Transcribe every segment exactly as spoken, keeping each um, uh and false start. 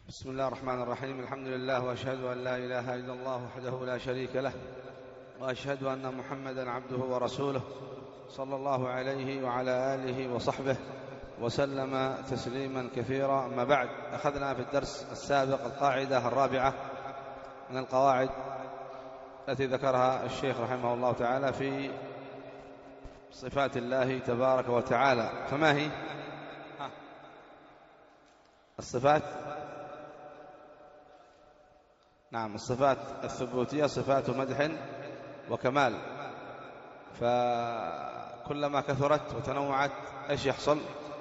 بسم الله الرحمن الرحيم. الحمد لله، وأشهد أن لا إله إلا الله وحده لا شريك له، وأشهد أن محمدا عبده ورسوله صلى الله عليه وعلى آله وصحبه وسلم تسليما كثيرا. أما بعد، أخذنا في الدرس السابق القاعدة الرابعة من القواعد التي ذكرها الشيخ رحمه الله تعالى في صفات الله تبارك وتعالى. فما هي الصفات؟ نعم، الصفات الثبوتية صفات مدح وكمال، فكلما كثرت وتنوعت ايش يحصل؟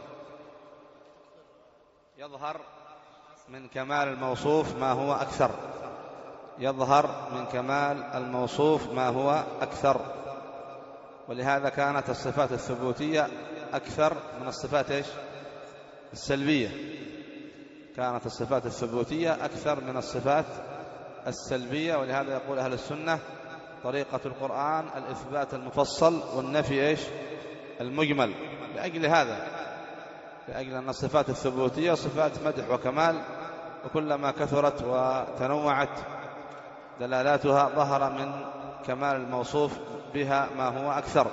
يظهر من كمال الموصوف ما هو أكثر، يظهر من كمال الموصوف ما هو أكثر. ولهذا كانت الصفات الثبوتية أكثر من الصفات ايش؟ السلبية. كانت الصفات الثبوتية أكثر من الصفات السلبية. ولهذا يقول أهل السنة طريقة القرآن الإثبات المفصل والنفي إيش؟ المجمل. لأجل هذا، لأجل أن الصفات الثبوتية صفات مدح وكمال، وكلما كثرت وتنوعت دلالاتها ظهر من كمال الموصوف بها ما هو أكثر.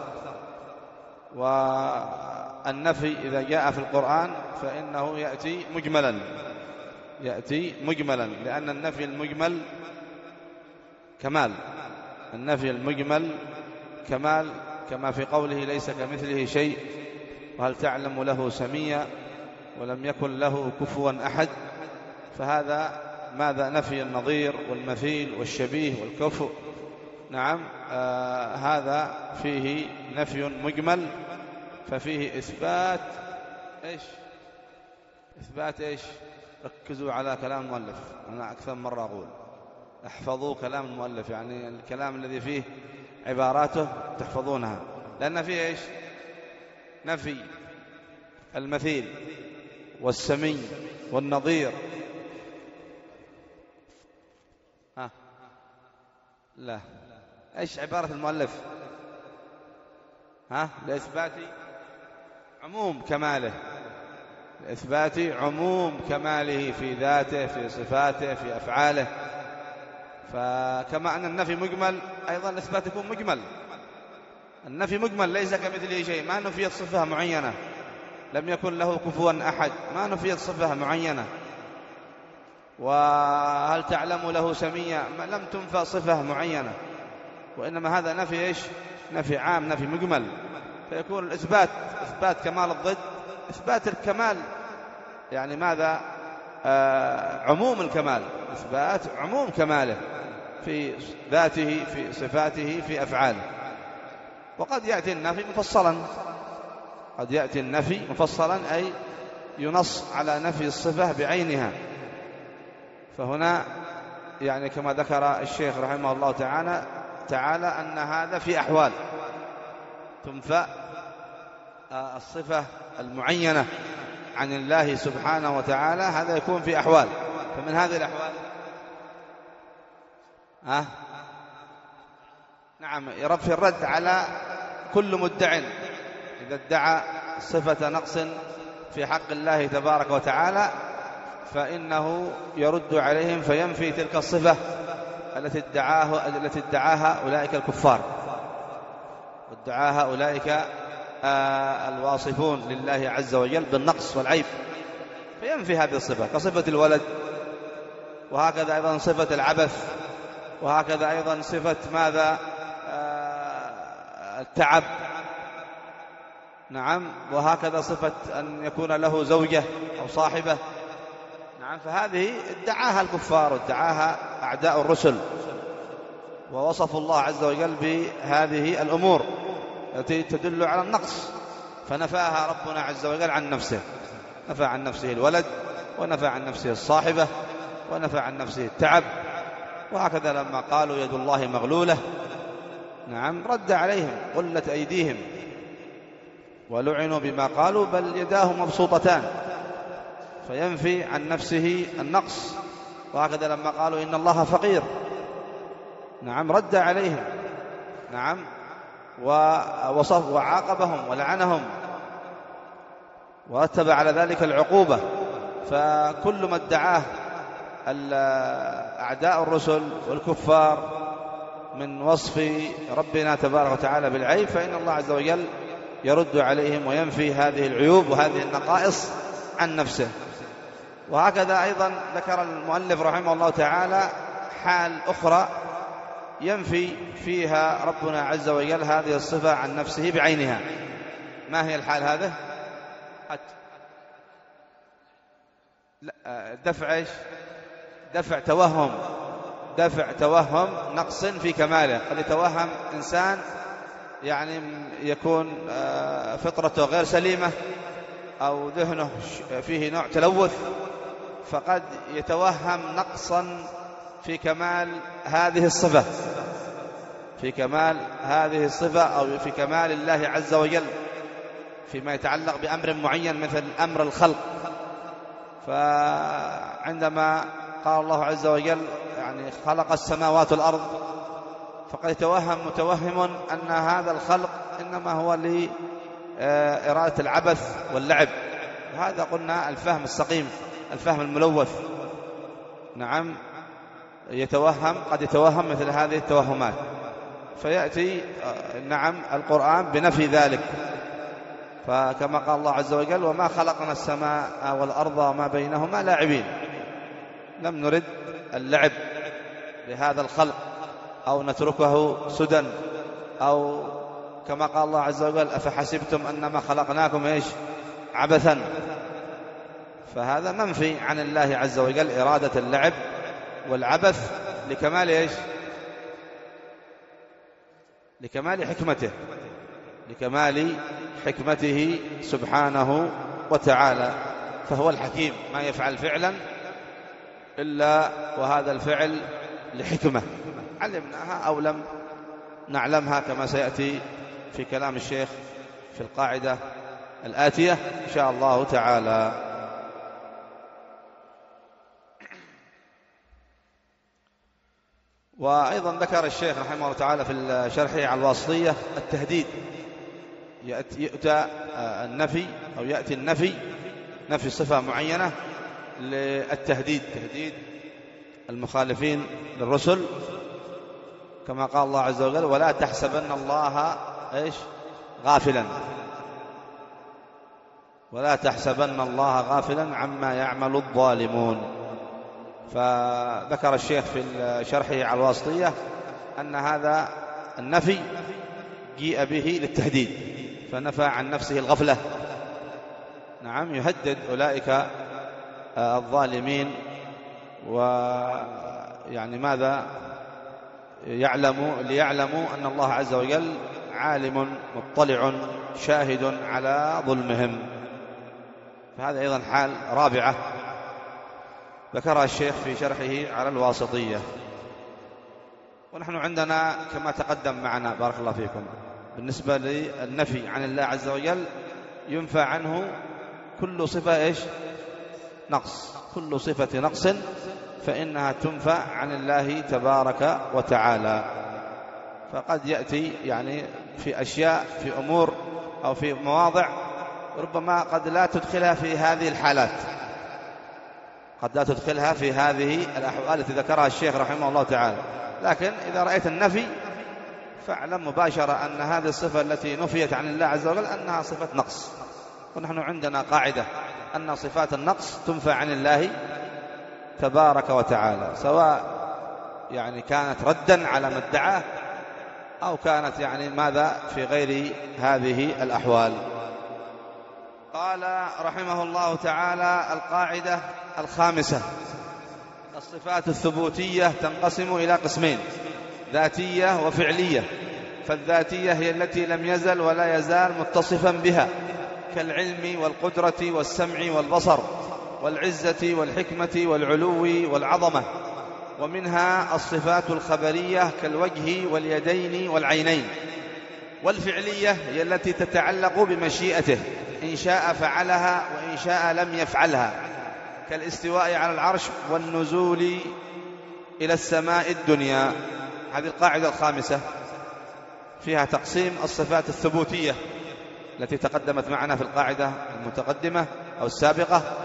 والنفي إذا جاء في القرآن فإنه يأتي مجملا، يأتي مجملا، لأن النفي المجمل كمال، النفي المجمل كمال، كما في قوله ليس كمثله شيء وهل تعلم له سميا ولم يكن له كفوا أحد. فهذا ماذا؟ نفي النظير والمثيل والشبيه والكفو. نعم، آه هذا فيه نفي مجمل، ففيه إثبات إيش؟ إثبات إيش؟ ركزوا على كلام المؤلف، أنا أكثر مرة أقول احفظوا كلام المؤلف، يعني الكلام الذي فيه عباراته تحفظونها، لأن فيه إيش؟ نفي المثيل والسمي والنظير. ها لا، إيش عبارة المؤلف؟ ها لإثبات عموم كماله، لإثبات عموم كماله في ذاته، في صفاته، في أفعاله. فكما أن النفي مجمل، أيضا الإثبات يكون مجمل. النفي مجمل، ليس كمثله شيء، ما نفيت صفة معينة، لم يكن له كفوا أحد، ما نفيت صفة معينة. وهل تعلم له سميا، لم تنفى صفة معينة، وإنما هذا نفي إيش؟ نفي عام، نفي مجمل. فيكون الإثبات إثبات كمال الضد، إثبات الكمال، يعني ماذا؟ آه عموم الكمال، إثبات عموم كماله في ذاته، في صفاته، في أفعاله. وقد يأتي النفي مفصلا، قد يأتي النفي مفصلا، أي ينص على نفي الصفة بعينها. فهنا يعني كما ذكر الشيخ رحمه الله تعالى تعالى أن هذا في أحوال تنفى الصفة المعينة عن الله سبحانه وتعالى، هذا يكون في أحوال. فمن هذه الأحوال ها نعم يرد في الرد على كل مدع إذا ادعى صفة نقص في حق الله تبارك وتعالى، فإنه يرد عليهم فينفي تلك الصفة التي ادعاه التي ادعاها أولئك الكفار، وادعاها أولئك آه الواصفون لله عز وجل بالنقص والعيب، فينفي هذه الصفة، كصفة الولد، وهكذا أيضا صفة العبث، وهكذا أيضا صفة ماذا؟ آه التعب. نعم، وهكذا صفة أن يكون له زوجة أو صاحبة. نعم، فهذه ادعاها الكفار وادعاها أعداء الرسل، ووصفوا الله عز وجل بهذه الأمور التي تدل على النقص، فنفاها ربنا عز وجل عن نفسه، نفى عن نفسه الولد، ونفى عن نفسه الصاحبة، ونفى عن نفسه التعب. وهكذا لما قالوا يد الله مغلولة، نعم، رد عليهم غلت أيديهم ولعنوا بما قالوا بل يداه مبسوطتان، فينفي عن نفسه النقص. وهكذا لما قالوا إن الله فقير، نعم، رد عليهم، نعم، ووصف وعاقبهم ولعنهم ورتب على ذلك العقوبة. فكل ما ادعاه أعداء الرسل والكفار من وصف ربنا تبارك وتعالى بالعيب، فإن الله عز وجل يرد عليهم وينفي هذه العيوب وهذه النقائص عن نفسه. وهكذا أيضا ذكر المؤلف رحمه الله تعالى حال أخرى ينفي فيها ربنا عز وجل هذه الصفة عن نفسه بعينها. ما هي الحال هذا؟ دفع إيش؟ دفع توهم دفع توهم نقص في كماله. قد يتوهم إنسان يعني يكون فطرته غير سليمة أو ذهنه فيه نوع تلوث، فقد يتوهم نقصا في كمال هذه الصفة في كمال هذه الصفة أو في كمال الله عز وجل فيما يتعلق بأمر معين مثل أمر الخلق. فعندما قال الله عز وجل يعني خلق السماوات والأرض، فقد يتوهم متوهم أن هذا الخلق إنما هو لإرادة العبث واللعب. هذا قلنا الفهم السقيم، الفهم الملوث. نعم، يتوهم قد يتوهم مثل هذه التوهمات، فيأتي نعم القرآن بنفي ذلك. فكما قال الله عز وجل: وما خلقنا السماء والأرض وما بينهما لاعبين. لم نرد اللعب بهذا الخلق أو نتركه سدى، أو كما قال الله عز وجل: أفحسبتم أنما خلقناكم إيش عبثا. فهذا منفي عن الله عز وجل إرادة اللعب والعبث لكمال إيش لكمال حكمته لكمال حكمته سبحانه وتعالى. فهو الحكيم، ما يفعل فعلا إلا وهذا الفعل لحكمة علمناها أو لم نعلمها، كما سيأتي في كلام الشيخ في القاعدة الآتية إن شاء الله تعالى. وأيضا ذكر الشيخ رحمه الله تعالى في شرحه على الواسطية التهديد. يأتي النفي أو يأتي النفي نفي صفة معينة للتهديد، تهديد المخالفين للرسل، كما قال الله عز وجل: ولا تحسبن الله إيش غافلا ولا تحسبن الله غافلا عما يعمل الظالمون. فذكر الشيخ في شرحه على الواسطية أن هذا النفي جيء به للتهديد، فنفى عن نفسه الغفلة. نعم، يهدد أولئك الظالمين، ويعني ماذا يعلموا ليعلموا أن الله عز وجل عالم مطلع شاهد على ظلمهم. فهذا أيضا حال رابعة ذكرها الشيخ في شرحه على الواسطية. ونحن عندنا كما تقدم معنا بارك الله فيكم بالنسبة للنفي عن الله عز وجل ينفى عنه كل صفة إيش نقص كل صفة نقص فإنها تنفى عن الله تبارك وتعالى. فقد يأتي يعني في أشياء في أمور أو في مواضع ربما قد لا تدخلها في هذه الحالات، قد لا تدخلها في هذه الأحوال التي ذكرها الشيخ رحمه الله تعالى. لكن إذا رأيت النفي فاعلم مباشرة أن هذه الصفة التي نفيت عن الله عز وجل أنها صفة نقص. ونحن عندنا قاعدة أن صفات النقص تنفى عن الله تبارك وتعالى، سواء يعني كانت ردا على ما ادعاه أو كانت يعني ماذا في غير هذه الأحوال. قال رحمه الله تعالى: القاعدة الخامسة: الصفات الثبوتية تنقسم إلى قسمين: ذاتية وفعلية. فالذاتية هي التي لم يزل ولا يزال متصفا بها، كالعلم والقدرة والسمع والبصر والعزة والحكمة والعلو والعظمة. ومنها الصفات الخبرية كالوجه واليدين والعينين. والفعلية هي التي تتعلق بمشيئته، إن شاء فعلها وإن شاء لم يفعلها، كالاستواء على العرش والنزول إلى السماء الدنيا. هذه القاعدة الخامسة فيها تقسيم الصفات الثبوتية التي تقدمت معنا في القاعدة المتقدمة أو السابقة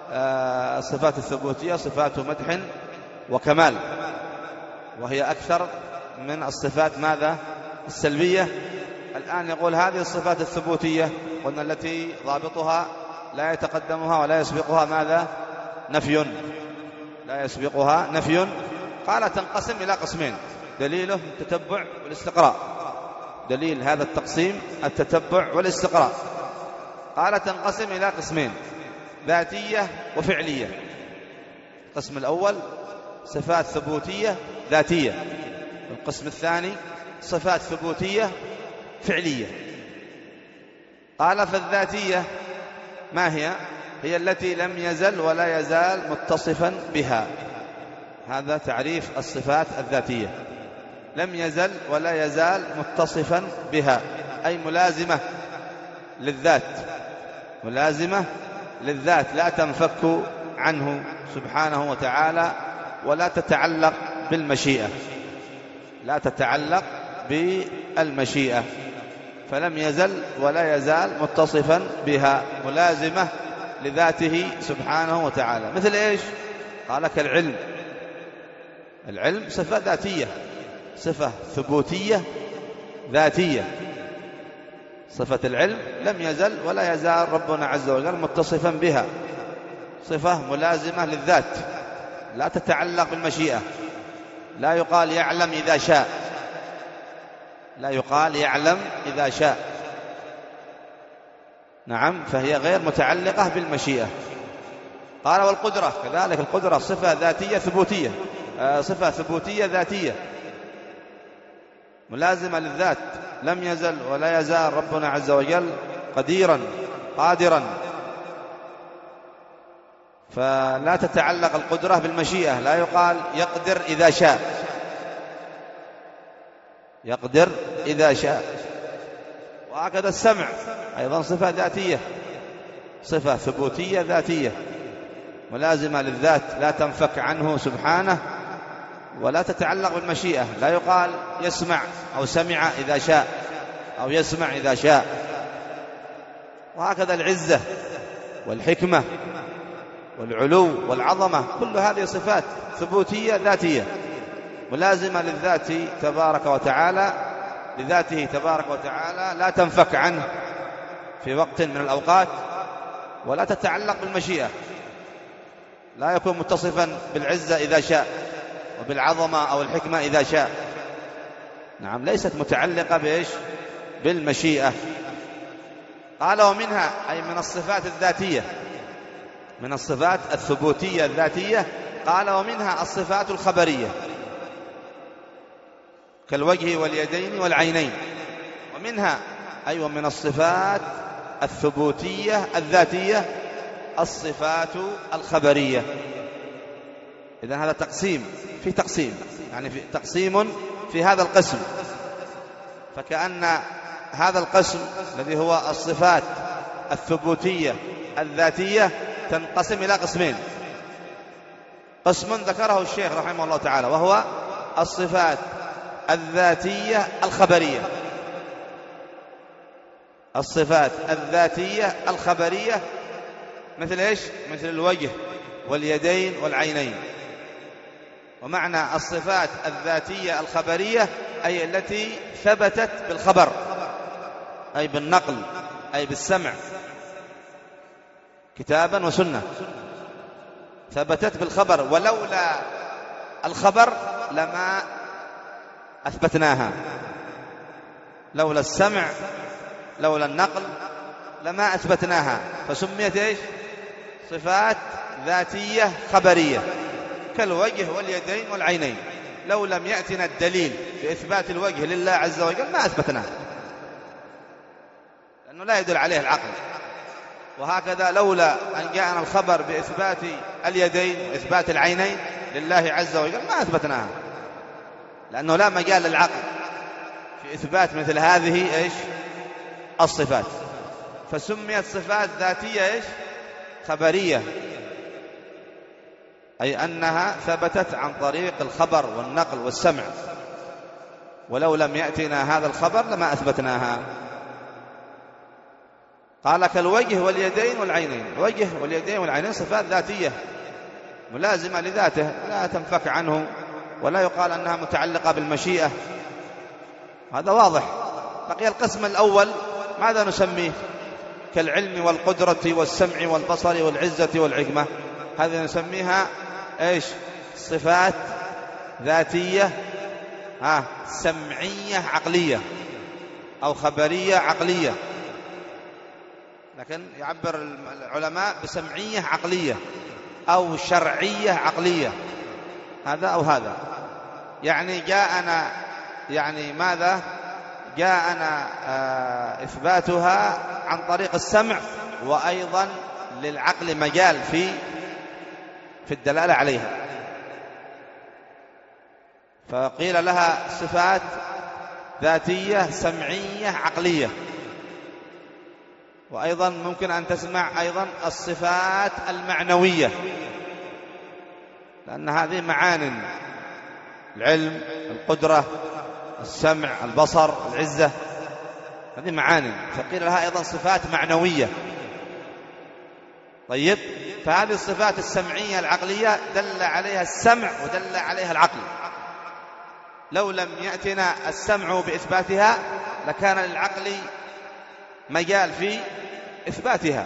الصفات الثبوتية صفات مدح وكمال، وهي أكثر من الصفات ماذا؟ السلبية. الآن يقول هذه الصفات الثبوتية قلنا التي ضابطها لا يتقدمها ولا يسبقها ماذا؟ نفي، لا يسبقها نفي. قال تنقسم إلى قسمين، دليله التتبع والاستقراء. دليل هذا التقسيم التتبع والاستقراء. قال تنقسم إلى قسمين، ذاتية وفعلية. القسم الأول صفات ثبوتية ذاتية، القسم الثاني صفات ثبوتية فعلية. قال فالذاتية ما هي؟ هي التي لم يزل ولا يزال متصفا بها. هذا تعريف الصفات الذاتية، لم يزل ولا يزال متصفا بها، أي ملازمة للذات، ملازمة للذات لا تنفك عنه سبحانه وتعالى ولا تتعلق بالمشيئة، لا تتعلق بالمشيئة، فلم يزل ولا يزال متصفا بها، ملازمة لذاته سبحانه وتعالى. مثل إيش؟ قال كالعلم. العلم صفة ذاتية، صفة ثبوتية ذاتية. صفة العلم لم يزل ولا يزال ربنا عز وجل متصفا بها، صفة ملازمة للذات لا تتعلق بالمشيئة. لا يقال يعلم إذا شاء، لا يقال يعلم إذا شاء، نعم، فهي غير متعلقة بالمشيئة. قال والقدرة كذلك، القدرة صفة ذاتية ثبوتية، صفة ثبوتية ذاتية ملازمة للذات، لم يزل ولا يزال ربنا عز وجل قديرا قادرا، فلا تتعلق القدرة بالمشيئة. لا يقال يقدر إذا شاء، يقدر إذا شاء. وهكذا السمع أيضا صفة ذاتية، صفة ثبوتية ذاتية ملازمة للذات لا تنفك عنه سبحانه ولا تتعلق بالمشيئة. لا يقال يسمع أو سمع إذا شاء أو يسمع إذا شاء. وهكذا العزة والحكمة والعلو والعظمة، كل هذه صفات ثبوتية ذاتية ملازمة للذات تبارك وتعالى، لذاته تبارك وتعالى لا تنفك عنه في وقت من الأوقات ولا تتعلق بالمشيئة. لا يكون متصفا بالعزة إذا شاء وبالعظمة أو الحكمة إذا شاء، نعم، ليست متعلقة بإيش؟ بالمشيئة. قال ومنها أي من الصفات الذاتية، من الصفات الثبوتية الذاتية. قال ومنها الصفات الخبرية كالوجه واليدين والعينين. ومنها أي أيوة من الصفات الثبوتية الذاتية الصفات الخبرية. إذن هذا تقسيم في تقسيم، يعني في تقسيم في هذا القسم. فكأن هذا القسم الذي هو الصفات الثبوتية الذاتية تنقسم إلى قسمين. قسم ذكره الشيخ رحمه الله تعالى وهو الصفات الذاتية الخبرية، الصفات الذاتية الخبرية مثل إيش؟ مثل الوجه واليدين والعينين. ومعنى الصفات الذاتية الخبرية أي التي ثبتت بالخبر، أي بالنقل، أي بالسمع، كتابا وسنة، ثبتت بالخبر، ولولا الخبر لما أثبتناها، لولا السمع لولا النقل لما أثبتناها، فسميت إيش؟ صفات ذاتية خبرية كالوجه واليدين والعينين. لو لم يأتنا الدليل بإثبات الوجه لله عز وجل ما أثبتناه، لأنه لا يدل عليه العقل. وهكذا لولا أن جاءنا الخبر بإثبات اليدين وإثبات العينين لله عز وجل ما أثبتناها، لأنه لا مجال للعقل في إثبات مثل هذه إيش؟ الصفات. فسميت صفات ذاتية إيش؟ خبرية، أي أنها ثبتت عن طريق الخبر والنقل والسمع، ولو لم يأتنا هذا الخبر لما أثبتناها. قال كالوجه واليدين والعينين. الوجه واليدين والعينين صفات ذاتية ملازمة لذاته لا تنفك عنه، ولا يقال أنها متعلقة بالمشيئة، هذا واضح. بقي القسم الأول، ماذا نسميه؟ كالعلم والقدرة والسمع والبصر والعزة والحكمة، هذه نسميها إيش؟ صفات ذاتية ها سمعية عقلية أو خبرية عقلية، لكن يعبر العلماء بسمعية عقلية أو شرعية عقلية، هذا أو هذا. يعني جاءنا يعني ماذا؟ جاءنا آه إثباتها عن طريق السمع، وأيضا للعقل مجال في في الدلالة عليها، فقيل لها صفات ذاتية سمعية عقلية. وأيضا ممكن أن تسمع أيضا الصفات المعنوية، لأن هذه معان: العلم، القدرة، السمع، البصر، العزة، هذه معاني، فقيل لها أيضا صفات معنوية. طيب، فهذه الصفات السمعية العقلية دل عليها السمع ودل عليها العقل. لو لم يأتنا السمع بإثباتها لكان للعقل مجال في إثباتها،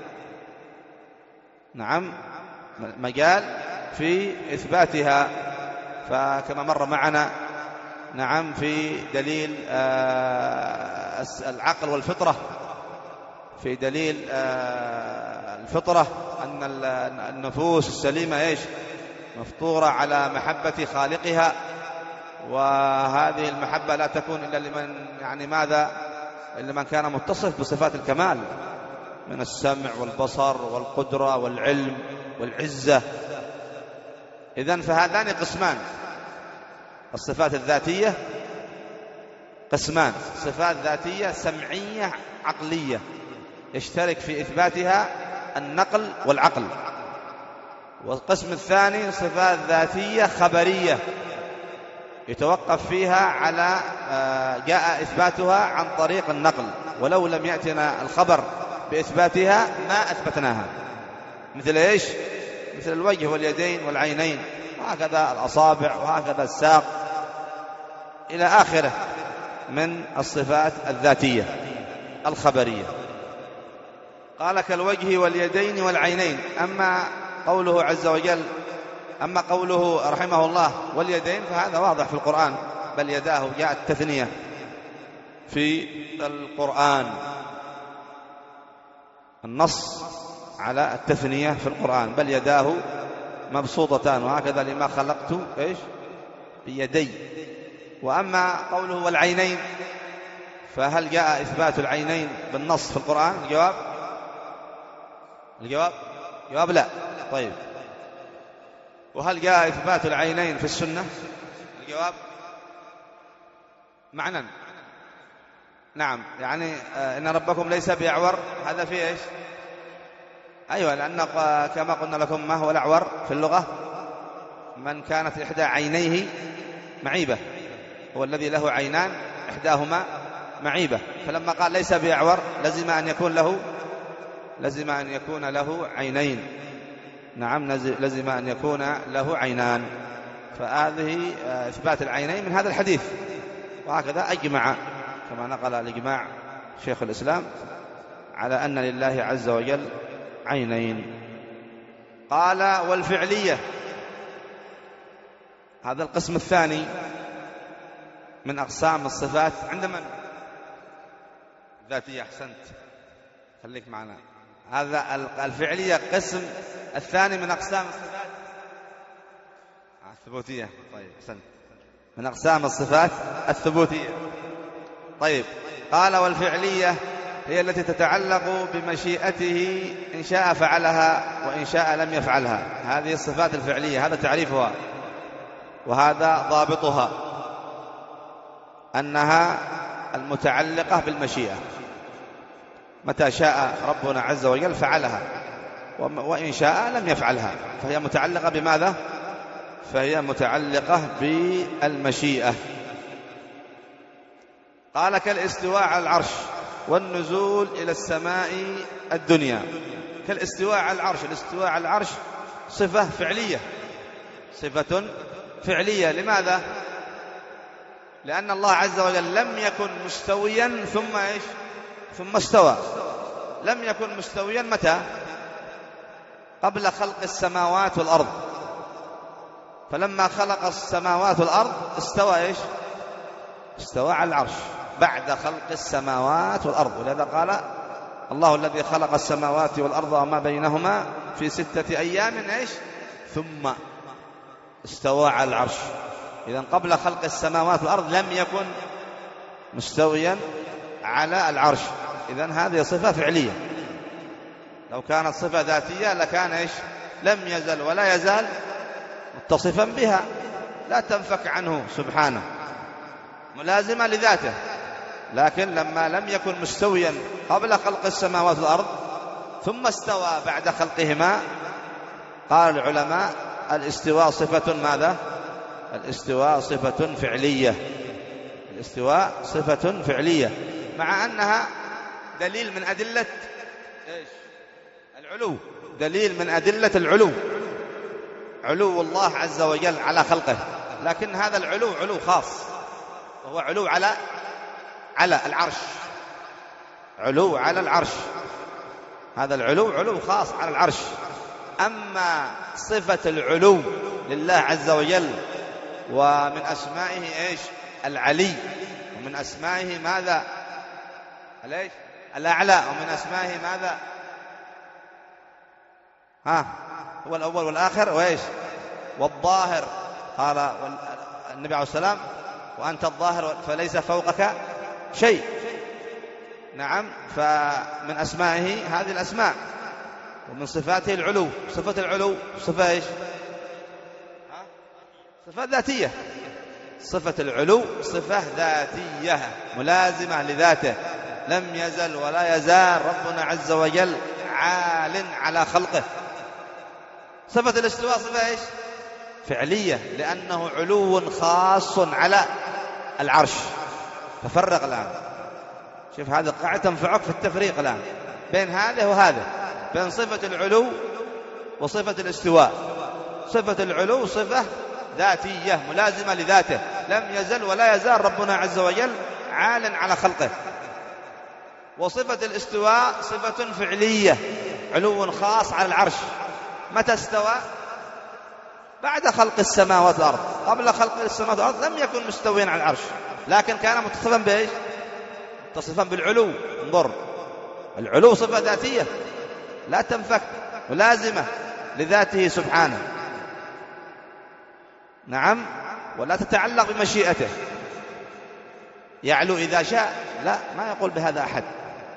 نعم، مجال في إثباتها. فكما مر معنا نعم في دليل العقل والفطرة، في دليل الفطرة أن النفوس السليمة إيش؟ مفطورة على محبة خالقها، وهذه المحبة لا تكون إلا لمن يعني ماذا؟ إلا من كان متصف بصفات الكمال من السمع والبصر والقدرة والعلم والعزة. إذن فهذان قسمان: الصفات الذاتية قسمان، صفات ذاتية سمعية عقلية يشترك في إثباتها النقل والعقل، والقسم الثاني صفات ذاتية خبرية يتوقف فيها على جاء إثباتها عن طريق النقل، ولو لم يأتنا الخبر بإثباتها ما أثبتناها. مثل إيش؟ مثل الوجه واليدين والعينين، وهكذا الأصابع، وهكذا الساق، إلى آخره من الصفات الذاتية الخبرية. قال كالوجه واليدين والعينين. أما قوله عز وجل أما قوله رحمه الله واليدين فهذا واضح في القرآن، بل يداه جاءت تثنية في القرآن، النص على التثنية في القرآن، بل يداه مبسوطتان وهكذا لما خلقت إيش بيدي. وأما قوله والعينين فهل جاء إثبات العينين بالنص في القرآن؟ الجواب الجواب جواب لا. طيب، وهل جاء إثبات العينين في السنة؟ الجواب معنى نعم، يعني إن ربكم ليس بأعور، هذا فيه إيش؟ أيوة، لأن كما قلنا لكم ما هو الأعور في اللغة؟ من كانت إحدى عينيه معيبة، هو الذي له عينان إحداهما معيبة، فلما قال ليس بأعور لزم أن يكون له لزم أن يكون له عينين. نعم، لزم أن يكون له عينان، فهذه إثبات العينين من هذا الحديث، وهكذا أجمع كما نقل الإجماع شيخ الإسلام على أن لله عز وجل عينين. قال والفعلية، هذا القسم الثاني من أقسام الصفات عند من؟ ذاتية. أحسنت، خليك معنا. هذا الفعلية قسم الثاني من أقسام الصفات الثبوتية. طيب، أحسنت، من أقسام الصفات الثبوتية. طيب، قال والفعلية هي التي تتعلق بمشيئته، إن شاء فعلها وإن شاء لم يفعلها. هذه الصفات الفعلية، هذا تعريفها وهذا ضابطها، أنها المتعلقة بالمشيئة، متى شاء ربنا عز وجل فعلها، وإن شاء لم يفعلها، فهي متعلقة بماذا؟ فهي متعلقة بالمشيئة. قال كالاستواء على العرش، والنزول إلى السماء الدنيا كالاستواء على العرش. الاستواء على العرش صفة فعلية، صفة فعلية. لماذا؟ لأن الله عز وجل لم يكن مستويا ثم إيش؟ ثم استوى. لم يكن مستويا متى؟ قبل خلق السماوات والأرض. فلما خلق السماوات والأرض استوى إيش؟ استوى على العرش بعد خلق السماوات والأرض. ولهذا قال الله الذي خلق السماوات والأرض وما بينهما في ستة أيام إيش؟ ثم استوى على العرش. إذن قبل خلق السماوات والأرض لم يكن مستويا على العرش. إذن هذه صفة فعلية. لو كانت صفة ذاتية لكان إيش؟ لم يزل ولا يزال متصفا بها، لا تنفك عنه سبحانه، ملازمة لذاته. لكن لما لم يكن مستويا قبل خلق السماوات والأرض ثم استوى بعد خلقهما، قال العلماء الاستواء صفة ماذا؟ الاستواء صفة فعلية. الاستواء صفة فعلية، مع أنها دليل من أدلة إيش؟ العلو، دليل من أدلة العلو، علو الله عز وجل على خلقه. لكن هذا العلو علو خاص، وهو علو على على العرش، علو على العرش. هذا العلو علو خاص على العرش. أما صفة العلو لله عز وجل، ومن أسمائه إيش؟ العلي، ومن أسمائه ماذا؟ ليش؟ الأعلى. ومن أسمائه ماذا؟ ها هو الأول والآخر وإيش؟ والظاهر. قال النبي عليه السلام وأنت الظاهر فليس فوقك شيء. نعم، فمن أسمائه هذه الأسماء، ومن صفاته العلو. صفة العلو صفة إيش؟ صفة ذاتية. صفة العلو صفة ذاتية ملازمة لذاته، لم يزل ولا يزال ربنا عز وجل عال على خلقه. صفة الاستواء صفة إيش؟ فعلية، لأنه علو خاص على العرش. تفرق الآن، شوف هذا القاعدة تنفعك في التفريق الآن بين هذا وهذا، بين صفة العلو وصفة الاستواء. صفة العلو صفة ذاتية ملازمة لذاته، لم يزل ولا يزال ربنا عز وجل عال على خلقه. وصفة الاستواء صفة فعلية، علو خاص على العرش. متى استوى؟ بعد خلق السماوات والأرض. قبل خلق السماوات والأرض لم يكن مستويا على العرش، لكن كان متصفا بإيش؟ متصفا بالعلو. انظر، العلو صفة ذاتية لا تنفك، ملازمة لذاته سبحانه. نعم، ولا تتعلق بمشيئته. يعلو إذا شاء، لا، ما يقول بهذا أحد.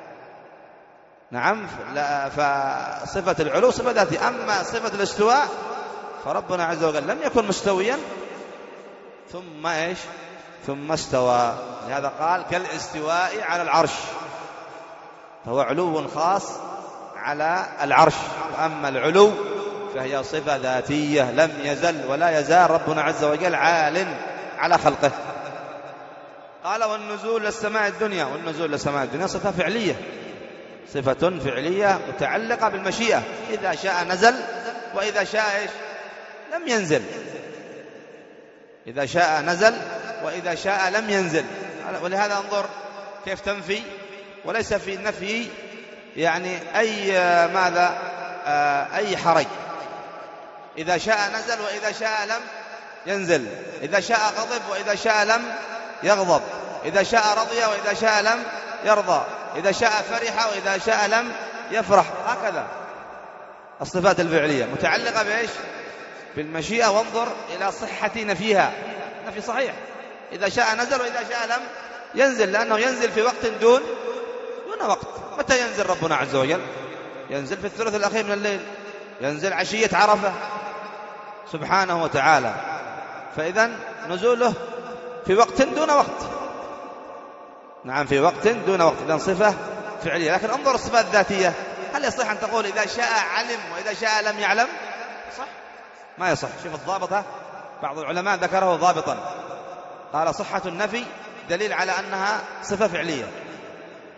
نعم، فصفة العلو صفة ذاتية. أما صفة الاستواء فربنا عز وجل لم يكن مستويا ثم إيش؟ ثم استوى. لهذا قال كالاستواء على العرش، فهو علو خاص على العرش. وأما العلو فهي صفة ذاتية، لم يزل ولا يزال ربنا عز وجل عال على خلقه. قال والنزول للسماء الدنيا. والنزول للسماء الدنيا صفة فعلية، صفة فعلية متعلقة بالمشيئة. إذا شاء نزل، وإذا شاء إيش؟ لم ينزل. إذا شاء نزل، وإذا شاء لم ينزل. ولهذا انظر كيف تنفي، وليس في النفي يعني أي ماذا أي حرج. إذا شاء نزل، وإذا شاء لم ينزل. إذا شاء غضب، وإذا شاء لم يغضب. إذا شاء رضي، وإذا شاء لم يرضى. إذا شاء فرح، وإذا شاء لم يفرح. هكذا الصفات الفعلية متعلقة بإيش؟ بالمشيئة. وانظر إلى صحة نفيها، نفي صحيح. إذا شاء نزل، وإذا شاء لم ينزل، لأنه ينزل في وقت دون دون وقت. متى ينزل ربنا عز وجل؟ ينزل في الثلث الأخير من الليل، ينزل عشية عرفة سبحانه وتعالى. فإذا نزوله في وقت دون وقت. نعم، في وقت دون وقت. إذن صفة فعلية. لكن انظر الصفات الذاتية، هل يصح أن تقول إذا شاء علم وإذا شاء لم يعلم؟ صح؟ ما يصح. شوف الضابطة، بعض العلماء ذكره ضابطا، قال صحة النفي دليل على أنها صفة فعلية.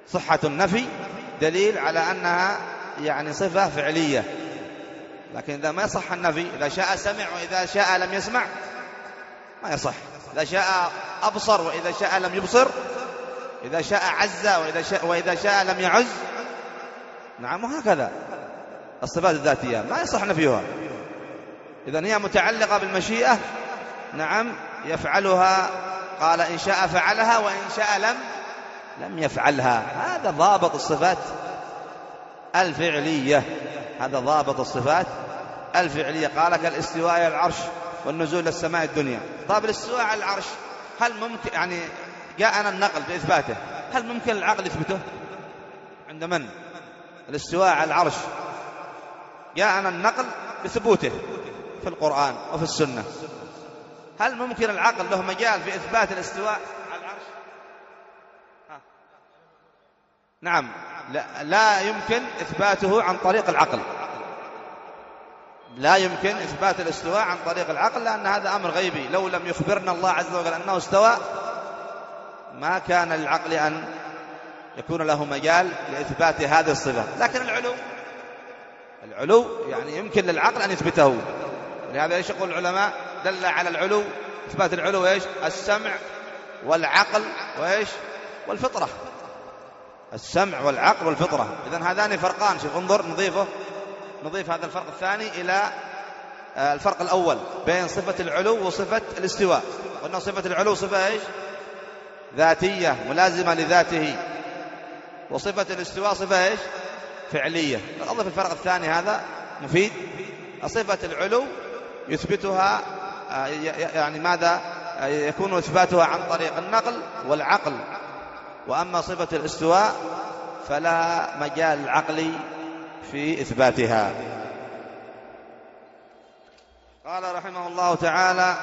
صحة النفي دليل على أنها يعني صفة فعلية، لكن إذا ما يصح النفي، إذا شاء سمع وإذا شاء لم يسمع ما يصح، إذا شاء أبصر وإذا شاء لم يبصر، إذا شاء عز وإذا شاء, وإذا شاء لم يعز. نعم، وهكذا الصفات الذاتية ما يصح نفيها. إذن هي متعلقة بالمشيئة، نعم يفعلها، قال إن شاء فعلها وإن شاء لم لم يفعلها. هذا ضابط الصفات الفعلية، هذا ضابط الصفات الفعلية. قال كالاستواء على العرش والنزول للسماء الدنيا. طيب الاستواء على العرش هل ممكن، يعني جاءنا النقل بإثباته، هل ممكن العقل يثبته؟ عند من؟ الاستواء على العرش جاءنا النقل بثبوته في القرآن وفي السنة، هل ممكن العقل له مجال في إثبات الاستواء على العرش؟ ها. نعم، لا, لا يمكن إثباته عن طريق العقل، لا يمكن إثبات الاستواء عن طريق العقل، لأن هذا أمر غيبي. لو لم يخبرنا الله عز وجل أنه استوى ما كان للعقل أن يكون له مجال لإثبات هذه الصفة. لكن العلو العلو يعني يمكن للعقل أن يثبته. لهذا ايش يقول العلماء؟ دل على العلو، إثبات العلو ايش؟ السمع والعقل وايش؟ والفطرة. السمع والعقل والفطرة. إذن هذان فرقان. شوف انظر، نضيفه نضيف هذا الفرق الثاني إلى الفرق الأول بين صفة العلو وصفة الاستواء. قلنا صفة العلو صفة ايش؟ ذاتية ملازمة لذاته، وصفة الاستواء صفة ايش؟ فعلية. أضف الفرق الثاني هذا مفيد. صفة العلو يثبتها يعني ماذا؟ يكون إثباتها عن طريق النقل والعقل، وأما صفة الاستواء فلا مجال العقل في إثباتها. قال رحمه الله تعالى: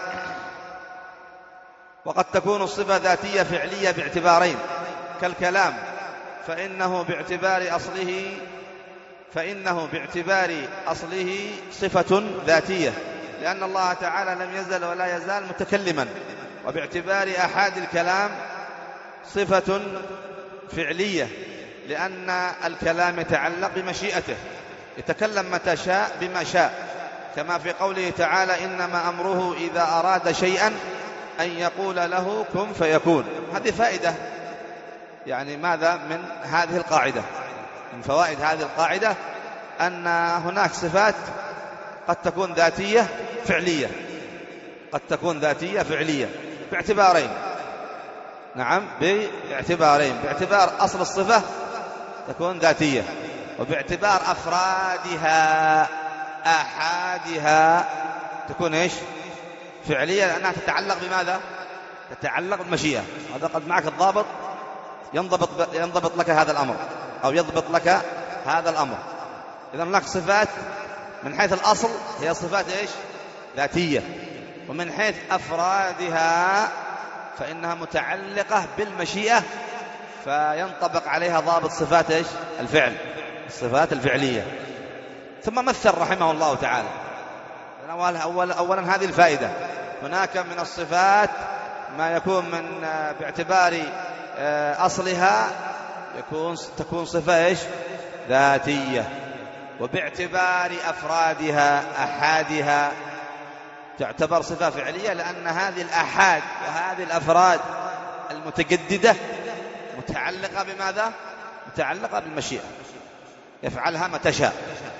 وقد تكون الصفة ذاتية فعلية باعتبارين كالكلام، فإنه باعتبار أصله فإنه باعتبار أصله صفة ذاتية لأن الله تعالى لم يزل ولا يزال متكلما، وباعتبار أحاد الكلام صفة فعلية لأن الكلام يتعلق بمشيئته، يتكلم متى شاء بما شاء، كما في قوله تعالى: إنما أمره إذا أراد شيئا أن يقول له كن فيكون. هذه فائدة، يعني ماذا من هذه القاعدة؟ من فوائد هذه القاعدة أن هناك صفات قد تكون ذاتية فعلية، قد تكون ذاتية فعلية باعتبارين. نعم، باعتبارين: باعتبار أصل الصفة تكون ذاتية، وباعتبار أفرادها أحادها تكون إيش؟ فعلية، لأنها تتعلق بماذا؟ تتعلق بالمشيئة. هذا قد معك الضابط ينضبط, ينضبط لك هذا الأمر أو يضبط لك هذا الأمر. إذن لك صفات من حيث الأصل هي صفات إيش؟ ذاتية، ومن حيث أفرادها فإنها متعلقة بالمشيئة، فينطبق عليها ضابط صفات إيش؟ الفعل، الصفات الفعلية. ثم مثل رحمه الله تعالى. أولا, أولا هذه الفائدة: هناك من الصفات ما يكون من باعتبار أصلها يكون تكون صفة إيش؟ ذاتية، وباعتبار أفرادها أحادها تعتبر صفة فعلية، لأن هذه الأحاد وهذه الأفراد المتجددة متعلقة بماذا؟ متعلقة بالمشيئة، يفعلها متى شاء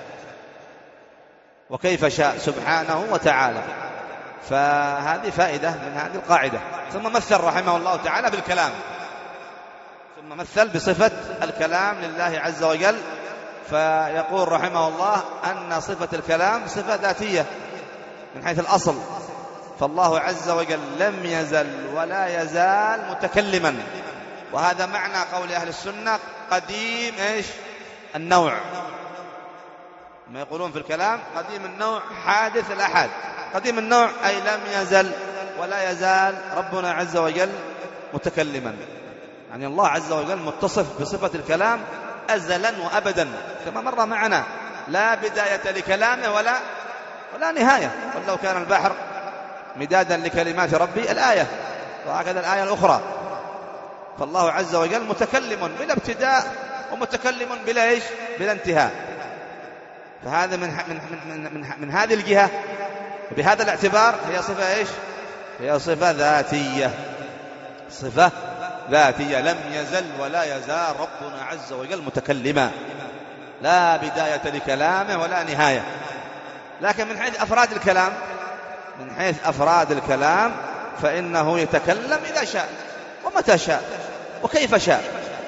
وكيف شاء سبحانه وتعالى. فهذه فائدة من هذه القاعدة. ثم مثل رحمه الله تعالى بالكلام، ثم مثل بصفة الكلام لله عز وجل، فيقول رحمه الله أن صفة الكلام صفة ذاتية من حيث الأصل، فالله عز وجل لم يزل ولا يزال متكلما، وهذا معنى قول أهل السنة قديم إيش؟ النوع. ما يقولون في الكلام قديم النوع حادث الأحد. قديم النوع أي لم يزل ولا يزال ربنا عز وجل متكلما، يعني الله عز وجل متصف بصفة الكلام أزلا وأبدا، كما مر معنا: لا بداية لكلامه ولا ولا نهاية، ولو كان البحر مدادا لكلمات ربي الآية، وهكذا الآية الأخرى. فالله عز وجل متكلم بلا ابتداء ومتكلم بلا إيش؟ بلا انتهاء. فهذا من, من, من, من, من هذه الجهة بهذا الاعتبار هي صفة إيش؟ هي صفة ذاتية، صفة ذاتية. لم يزل ولا يزال ربنا عز وجل متكلما، لا بداية لكلامه ولا نهاية. لكن من حيث أفراد الكلام من حيث أفراد الكلام فإنه يتكلم إذا شاء ومتى شاء وكيف شاء،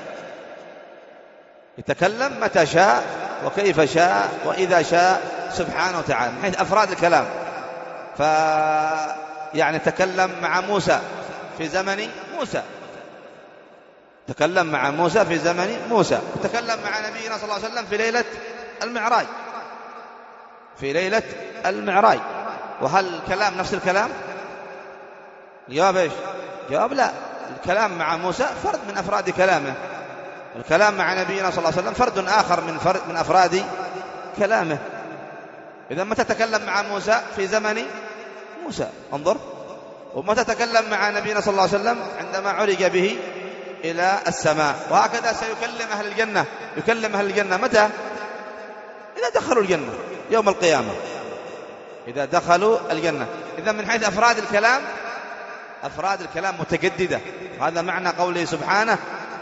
يتكلم متى شاء وكيف شاء وإذا شاء سبحانه وتعالى من حيث أفراد الكلام. ف يعني تكلم مع موسى في زمن موسى، تكلم مع موسى في زمن موسى، تكلم مع نبينا صلى الله عليه وسلم في ليلة المعراج، في ليلة المعراج. وهل الكلام نفس الكلام؟ الجواب إيش؟ جواب لا. الكلام مع موسى فرد من أفراد كلامه، الكلام مع نبينا صلى الله عليه وسلم فرد آخر من فرد من أفراد كلامه. إذا متى تكلم مع موسى؟ في زمن موسى، انظر. ومتى تكلم مع نبينا صلى الله عليه وسلم؟ عندما عرج به إلى السماء. وهكذا سيكلم أهل الجنة، يكلم أهل الجنة متى؟ إذا دخلوا الجنة يوم القيامة، إذا دخلوا الجنة. إذا من حيث أفراد الكلام أفراد الكلام متجددة. هذا معنى قوله سبحانه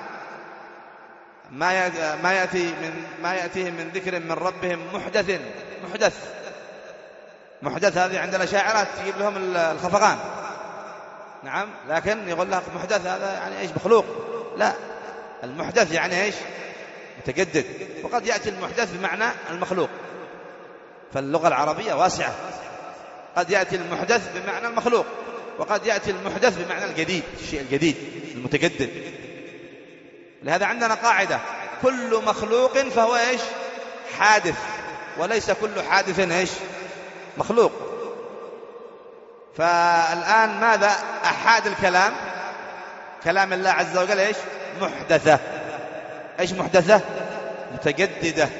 ما ما يأتي من ما يأتيهم من ذكر من ربهم محدث. محدث محدث هذه عند الأشاعرة تجيب لهم الخفقان، نعم، لكن يقول لك محدث هذا يعني إيش؟ مخلوق. لا، المحدث يعني إيش؟ متجدد. وقد يأتي المحدث بمعنى المخلوق، فاللغة العربية واسعة. قد يأتي المحدث بمعنى المخلوق، وقد يأتي المحدث بمعنى الجديد، الشيء الجديد المتجدد. لهذا عندنا قاعدة: كل مخلوق فهو إيش؟ حادث، وليس كل حادث إيش؟ مخلوق. فالآن ماذا أحاد الكلام؟ كلام الله عز وجل إيش؟ محدثة. إيش محدثة؟ متجددة.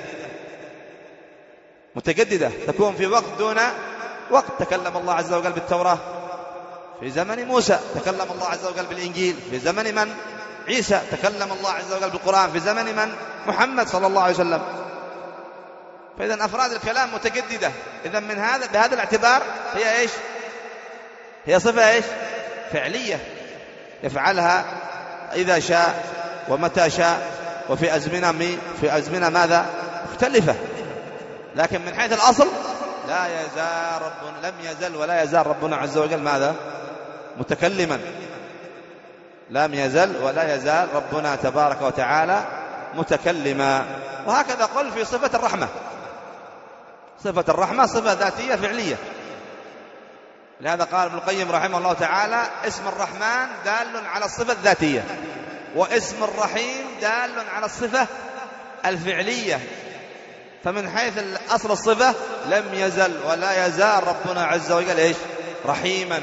متجددة تكون في وقت دون وقت. تكلم الله عز وجل بالتوراة في زمن موسى، تكلم الله عز وجل بالإنجيل في زمن من؟ عيسى. تكلم الله عز وجل بالقرآن في زمن من؟ محمد صلى الله عليه وسلم. فإذا أفراد الكلام متجددة. إذا من هذا بهذا الاعتبار هي إيش؟ هي صفة إيش؟ فعلية، يفعلها إذا شاء ومتى شاء وفي أزمنة مي في أزمنة ماذا؟ مختلفة. لكن من حيث الأصل لا يزال ربنا لم يزل ولا يزال ربنا عز وجل ماذا؟ متكلما. لم يزل ولا يزال ربنا تبارك وتعالى متكلما. وهكذا قل في صفة الرحمة. صفة الرحمة صفة ذاتية فعلية. لهذا قال ابن القيم رحمه الله تعالى: اسم الرحمن دال على الصفة الذاتية، واسم الرحيم دال على الصفة الفعلية. فمن حيث أصل الصفة لم يزل ولا يزال ربنا عز وجل إيش؟ رحيما.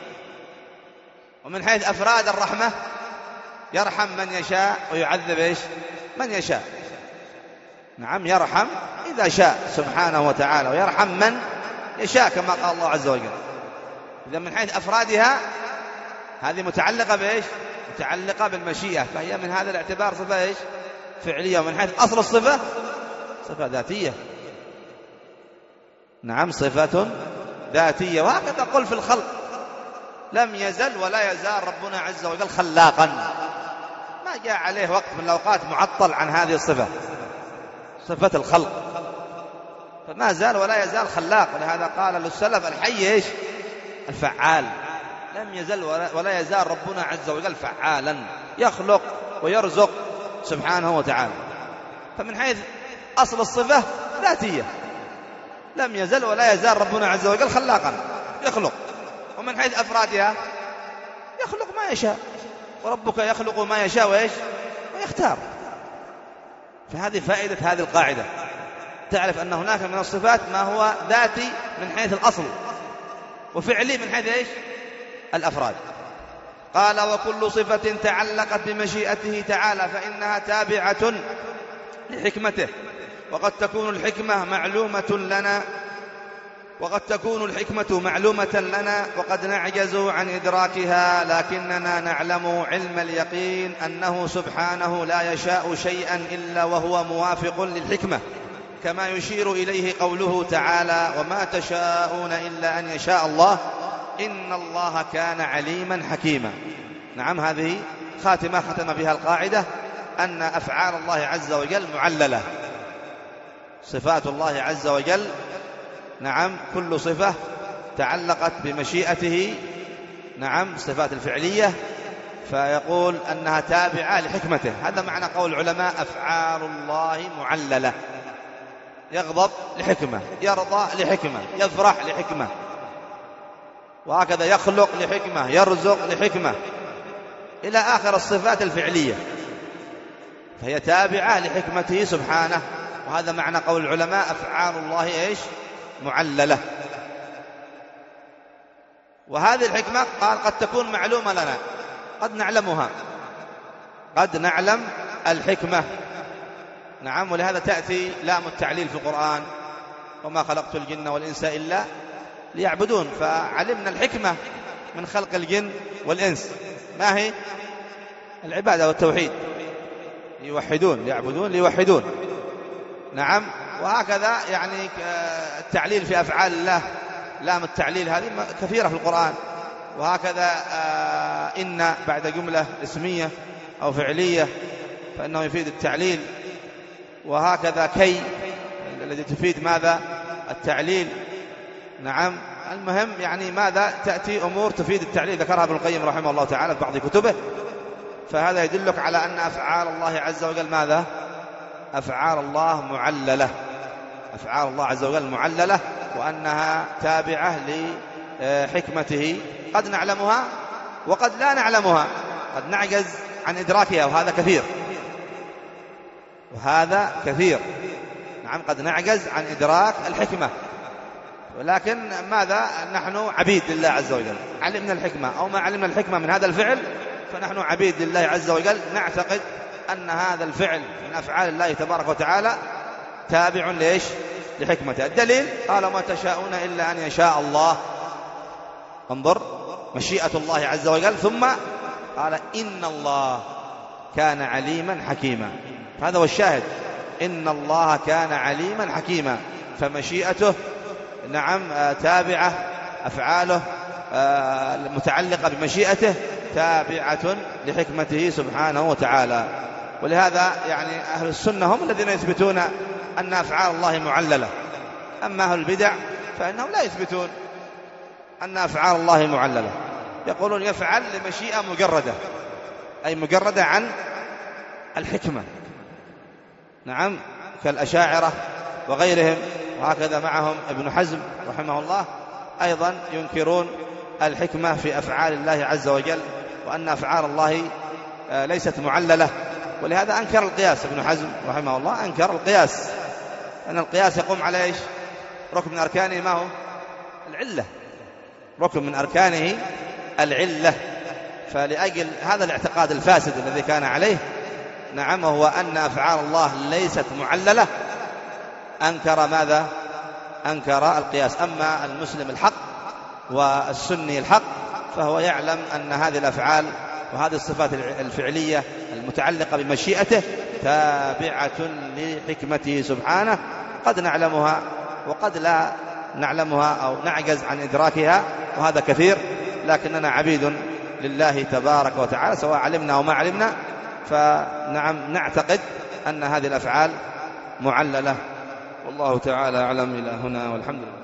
ومن حيث أفراد الرحمة يرحم من يشاء ويعذب إيش؟ من يشاء. نعم، يرحم إذا شاء سبحانه وتعالى، ويرحم من يشاء كما قال الله عز وجل. إذا من حيث أفرادها هذه متعلقة بإيش؟ متعلقة بالمشيئة، فهي من هذا الاعتبار صفة إيش؟ فعلية. ومن حيث أصل الصفة صفة ذاتية. نعم، صفة ذاتية. وهكذا قل في الخلق: لم يزل ولا يزال ربنا عز وجل خلاقا. ما جاء عليه وقت من الأوقات معطل عن هذه الصفة، صفة الخلق، فما زال ولا يزال خلاق. ولهذا قال للسلف: الحي إيش؟ الفعال. لم يزل ولا يزال ربنا عز وجل فعالا، يخلق ويرزق سبحانه وتعالى. فمن حيث أصل الصفة ذاتية، لم يزل ولا يزال ربنا عز وجل خلاقا، يخلق. ومن حيث أفرادها يخلق ما يشاء، وربك يخلق ما يشاء وإيش؟ ويختار. فهذه فائدة هذه القاعدة، تعرف أن هناك من الصفات ما هو ذاتي من حيث الأصل، وفعلي من حيث إيش؟ الأفراد. قال: وكل صفة تعلقت بمشيئته تعالى فإنها تابعة لحكمته. وقد تكون الحكمة معلومة لنا وقد تكون الحكمة معلومة لنا وقد نعجز عن إدراكها، لكننا نعلم علم اليقين أنه سبحانه لا يشاء شيئا إلا وهو موافق للحكمة، كما يشير إليه قوله تعالى: وما تشاءون إلا أن يشاء الله إن الله كان عليما حكيما. نعم، هذه خاتمة ختم بها القاعدة أن أفعال الله عز وجل معللة. صفات الله عز وجل، نعم، كل صفة تعلقت بمشيئته، نعم، صفات الفعلية، فيقول أنها تابعة لحكمته. هذا معنى قول العلماء: أفعال الله معللة. يغضب لحكمة، يرضى لحكمة، يفرح لحكمة، وهكذا يخلق لحكمة، يرزق لحكمة، إلى آخر الصفات الفعلية، فهي تابعة لحكمته سبحانه. وهذا معنى قول العلماء: أفعال الله إيش؟ معللة. وهذه الحكمة قال قد تكون معلومة لنا، قد نعلمها، قد نعلم الحكمة. نعم، ولهذا تأتي لام التعليل في القرآن: وما خلقت الجن والإنس إلا ليعبدون. فعلمنا الحكمة من خلق الجن والإنس، ما هي؟ العبادة والتوحيد، يوحدون، يعبدون، ليوحدون. نعم، وهكذا يعني التعليل في أفعال الله، لام التعليل هذه كثيرة في القرآن. وهكذا إن بعد جملة اسمية أو فعلية فإنه يفيد التعليل. وهكذا كي الذي تفيد ماذا؟ التعليل. نعم، المهم يعني ماذا؟ تأتي أمور تفيد التعليل، ذكرها ابن القيم رحمه الله تعالى في بعض كتبه. فهذا يدلك على أن أفعال الله عز وجل ماذا؟ أفعال الله معللة. أفعال الله عز وجل معللة، وأنها تابعة لحكمته، قد نعلمها وقد لا نعلمها، قد نعجز عن إدراكها، وهذا كثير، وهذا كثير. نعم، قد نعجز عن إدراك الحكمة، ولكن ماذا؟ نحن عبيد لله عز وجل، علمنا الحكمة أو ما علمنا الحكمة من هذا الفعل، فنحن عبيد لله عز وجل، نعتقد أن هذا الفعل من أفعال الله تبارك وتعالى تابع ليش؟ لحكمته. الدليل قال: ما تشاءون إلا أن يشاء الله. انظر، مشيئة الله عز وجل، ثم قال: إن الله كان عليما حكيما. هذا هو الشاهد، إن الله كان عليما حكيما. فمشيئته، نعم، تابعة، أفعاله المتعلقة بمشيئته تابعة لحكمته سبحانه وتعالى. ولهذا يعني أهل السنة هم الذين يثبتون أن أفعال الله معللة. أما أهل البدع فإنهم لا يثبتون أن أفعال الله معللة، يقولون يفعل لمشيئة مجردة، أي مجردة عن الحكمة. نعم، كالأشاعرة وغيرهم. وهكذا معهم ابن حزم رحمه الله أيضا ينكرون الحكمة في أفعال الله عز وجل، وأن أفعال الله ليست معللة. ولهذا أنكر القياس ابن حزم رحمه الله، أنكر القياس، أن القياس يقوم على إيش؟ ركن من أركانه ما هو؟ العلة، ركن من أركانه العلة. فلأجل هذا الاعتقاد الفاسد الذي كان عليه، نعم، وهو أن أفعال الله ليست معللة، أنكر ماذا؟ أنكر القياس. أما المسلم الحق والسني الحق فهو يعلم أن هذه الأفعال وهذه الصفات الفعلية المتعلقة بمشيئته تابعة لحكمته سبحانه، قد نعلمها وقد لا نعلمها أو نعجز عن إدراكها، وهذا كثير، لكننا عبيد لله تبارك وتعالى سواء علمنا أو ما علمنا. فنعم، نعتقد أن هذه الأفعال معللة، والله تعالى أعلم. إلى هنا والحمد لله.